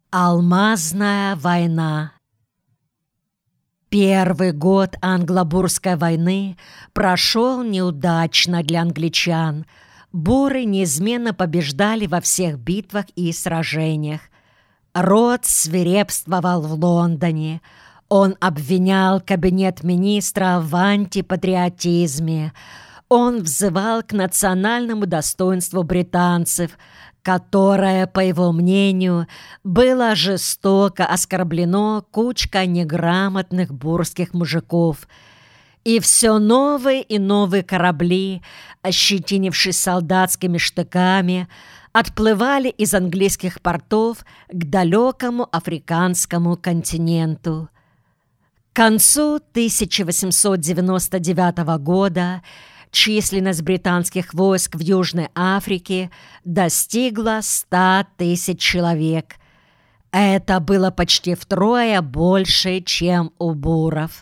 Алмазная война. Первый год Англо-Бурской войны прошел неудачно для англичан. Буры неизменно побеждали во всех битвах и сражениях. Рот свирепствовал в Лондоне. Он обвинял кабинет министра в антипатриотизме. Он взывал к национальному достоинству британцев, которое, по его мнению, было жестоко оскорблено кучкой неграмотных бурских мужиков. И все новые и новые корабли, ощетинившись солдатскими штыками, отплывали из английских портов к далекому африканскому континенту. К концу 1899 года численность британских войск в Южной Африке достигла 100 тысяч человек. Это было почти втрое больше, чем у буров.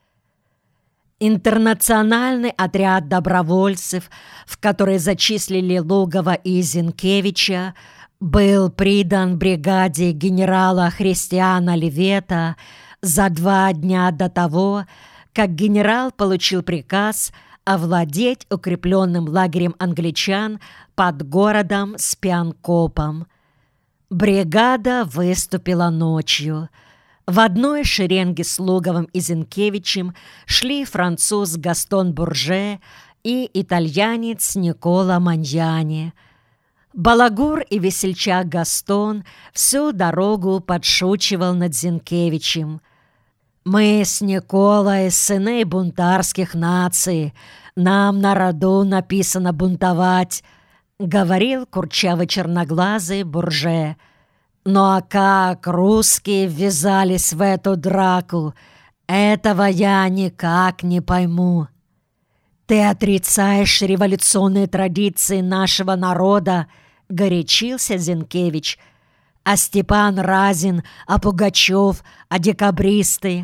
Интернациональный отряд добровольцев, в который зачислили Лугова и Зинкевича, был придан бригаде генерала Христиана Левета за 2 дня до того, как генерал получил приказ овладеть укрепленным лагерем англичан под городом Спианкопом. Бригада выступила ночью. В одной шеренге с Луговым и Зинкевичем шли француз Гастон Бурже и итальянец Никола Маньяни. Балагур и весельчак Гастон всю дорогу подшучивал над Зинкевичем. «Мы с Николой сыны бунтарских наций. Нам на роду написано бунтовать», — говорил курчавый черноглазый Бурже. «Ну а как русские ввязались в эту драку, этого я никак не пойму». «Ты отрицаешь революционные традиции нашего народа», — горячился Зинкевич. «А Степан Разин, а Пугачев, а декабристы?»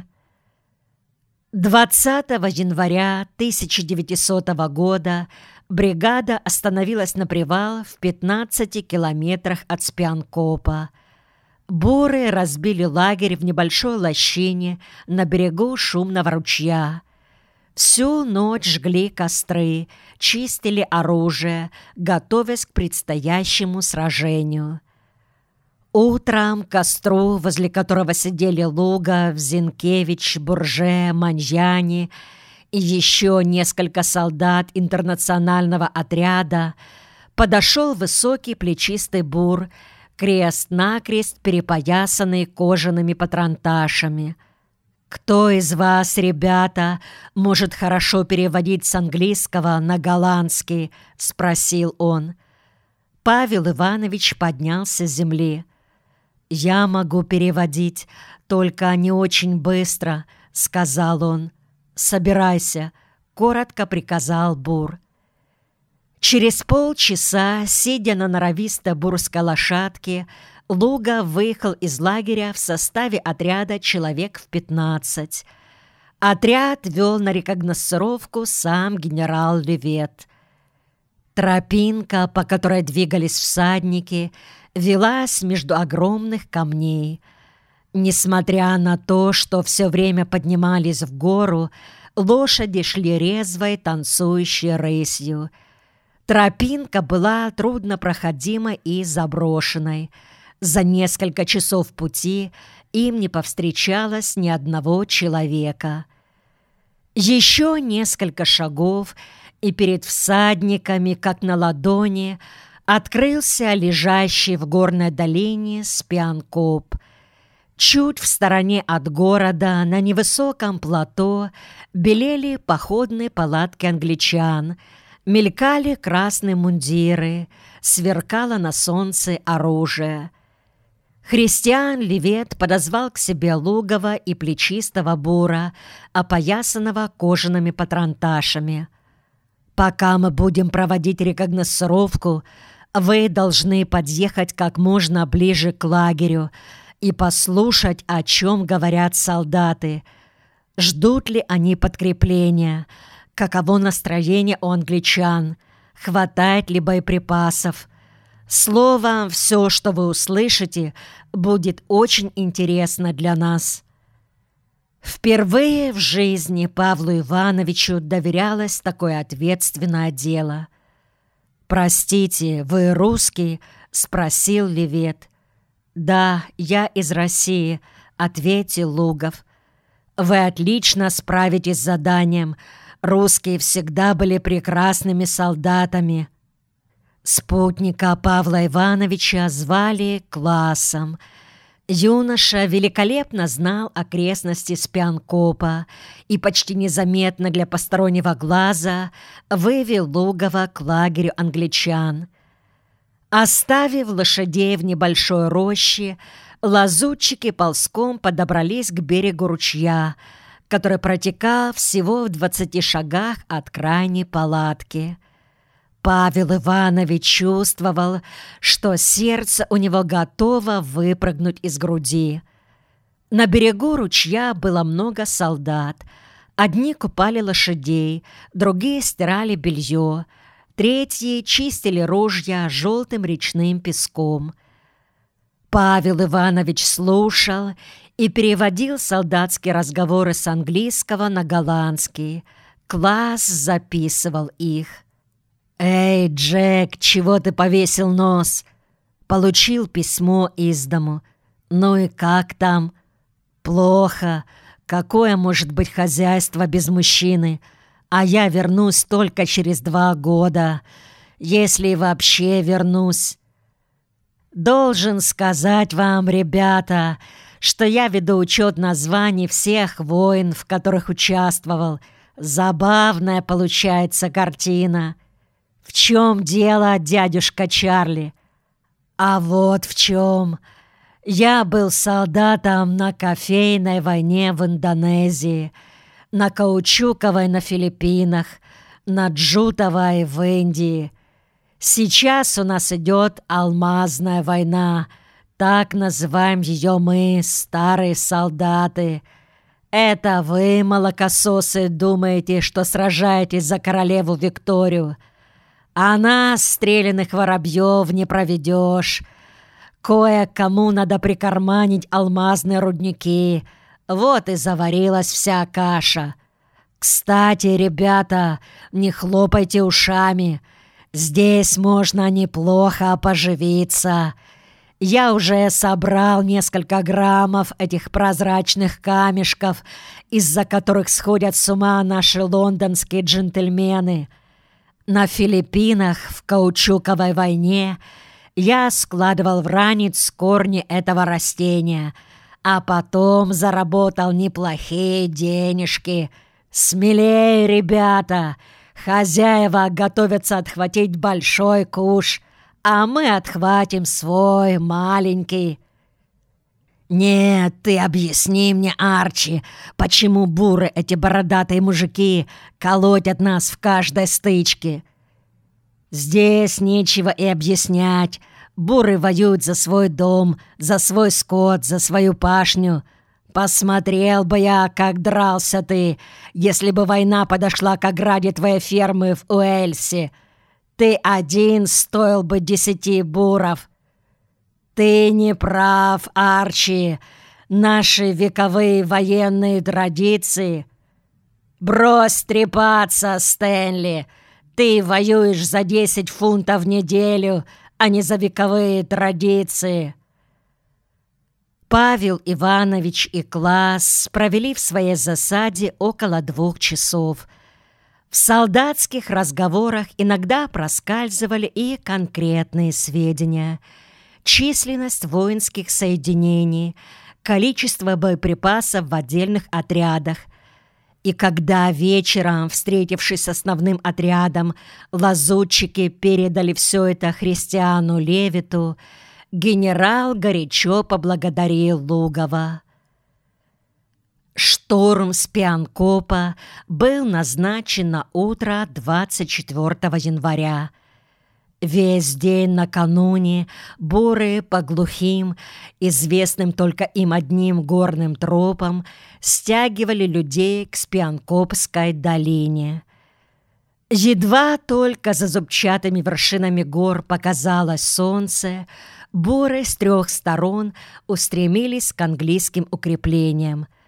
20 января 1900 года бригада остановилась на привал в 15 километрах от Спианкопа. Буры разбили лагерь в небольшой лощине на берегу шумного ручья. Всю ночь жгли костры, чистили оружие, готовясь к предстоящему сражению. Утром к костру, возле которого сидели Лугов, Зинкевич, Бурже, Маньяни и еще несколько солдат интернационального отряда, подошел высокий плечистый бур, крест-накрест перепоясанный кожаными патронташами. «Кто из вас, ребята, может хорошо переводить с английского на голландский?» — спросил он. Павел Иванович поднялся с земли. «Я могу переводить, только не очень быстро», — сказал он. «Собирайся», — коротко приказал бур. Через полчаса, сидя на норовистой бурской лошадке, Лугов выехал из лагеря в составе отряда человек в 15. Отряд вел на рекогносцировку сам генерал Левет. Тропинка, по которой двигались всадники, велась между огромных камней. Несмотря на то, что все время поднимались в гору, лошади шли резвой, танцующей рысью. Тропинка была труднопроходимой и заброшенной. За несколько часов пути им не повстречалось ни одного человека. Еще несколько шагов, и перед всадниками, как на ладони, открылся лежащий в горной долине Спианкоп. Чуть в стороне от города, на невысоком плато, белели походные палатки англичан, мелькали красные мундиры, сверкало на солнце оружие. Христиан Левет подозвал к себе Лугова и плечистого бура, опоясанного кожаными патронташами. «Пока мы будем проводить рекогносцировку, вы должны подъехать как можно ближе к лагерю и послушать, о чем говорят солдаты. Ждут ли они подкрепления? Каково настроение у англичан? Хватает ли боеприпасов? Словом, все, что вы услышите, будет очень интересно для нас. Впервые в жизни Павлу Ивановичу доверялось такое ответственное дело. «Простите, вы русский?» — спросил Левет. «Да, я из России», — ответил Лугов. «Вы отлично справитесь с заданием. Русские всегда были прекрасными солдатами». Спутника Павла Ивановича звали Классом. Юноша великолепно знал окрестности Спианкопа и почти незаметно для постороннего глаза вывел Лугова к лагерю англичан. Оставив лошадей в небольшой роще, лазутчики ползком подобрались к берегу ручья, который протекал всего в 20 шагах от крайней палатки. Павел Иванович чувствовал, что сердце у него готово выпрыгнуть из груди. На берегу ручья было много солдат. Одни купали лошадей, другие стирали белье, третьи чистили ружья желтым речным песком. Павел Иванович слушал и переводил солдатские разговоры с английского на голландский. Класс записывал их. «Эй, Джек, чего ты повесил нос?» «Получил письмо из дому. Ну и как там?» «Плохо. Какое может быть хозяйство без мужчины? А я вернусь только через 2 года. Если вообще вернусь. Должен сказать вам, ребята, что я веду учет названий всех войн, в которых участвовал. Забавная получается картина. В чем дело, дядюшка Чарли? А вот в чем. Я был солдатом на кофейной войне в Индонезии, на каучуковой на Филиппинах, на джутовой в Индии. Сейчас у нас идет алмазная война. Так называем ее мы, старые солдаты. Это вы, молокососы, думаете, что сражаетесь за королеву Викторию. А нас, стрелянных воробьев, не проведешь. Кое-кому надо прикарманить алмазные рудники. Вот и заварилась вся каша. Кстати, ребята, не хлопайте ушами. Здесь можно неплохо поживиться. Я уже собрал несколько граммов этих прозрачных камешков, из-за которых сходят с ума наши лондонские джентльмены. На Филиппинах в каучуковой войне я складывал в ранец корни этого растения, а потом заработал неплохие денежки. Смелее, ребята! Хозяева готовятся отхватить большой куш, а мы отхватим свой маленький. Нет, ты объясни мне, Арчи, почему буры, эти бородатые мужики, колотят нас в каждой стычке? Здесь нечего и объяснять. Буры воюют за свой дом, за свой скот, за свою пашню. Посмотрел бы я, как дрался ты, если бы война подошла к ограде твоей фермы в Уэльсе. Ты один стоил бы 10 буров. Ты не прав, Арчи. Наши вековые военные традиции... Брось трепаться, Стэнли. Ты воюешь за 10 фунтов в неделю, а не за вековые традиции. Павел Иванович и Класс провели в своей засаде около 2 часов. В солдатских разговорах иногда проскальзывали и конкретные сведения. Численность воинских соединений, количество боеприпасов в отдельных отрядах. И когда вечером, встретившись с основным отрядом, лазутчики передали все это Христиану Левиту, генерал горячо поблагодарил Лугова. Штурм Спианкопа был назначен на утро 24 января. Весь день накануне буры по глухим, известным только им одним горным тропам, стягивали людей к Спианкопской долине. Едва только за зубчатыми вершинами гор показалось солнце, буры с трех сторон устремились к английским укреплениям.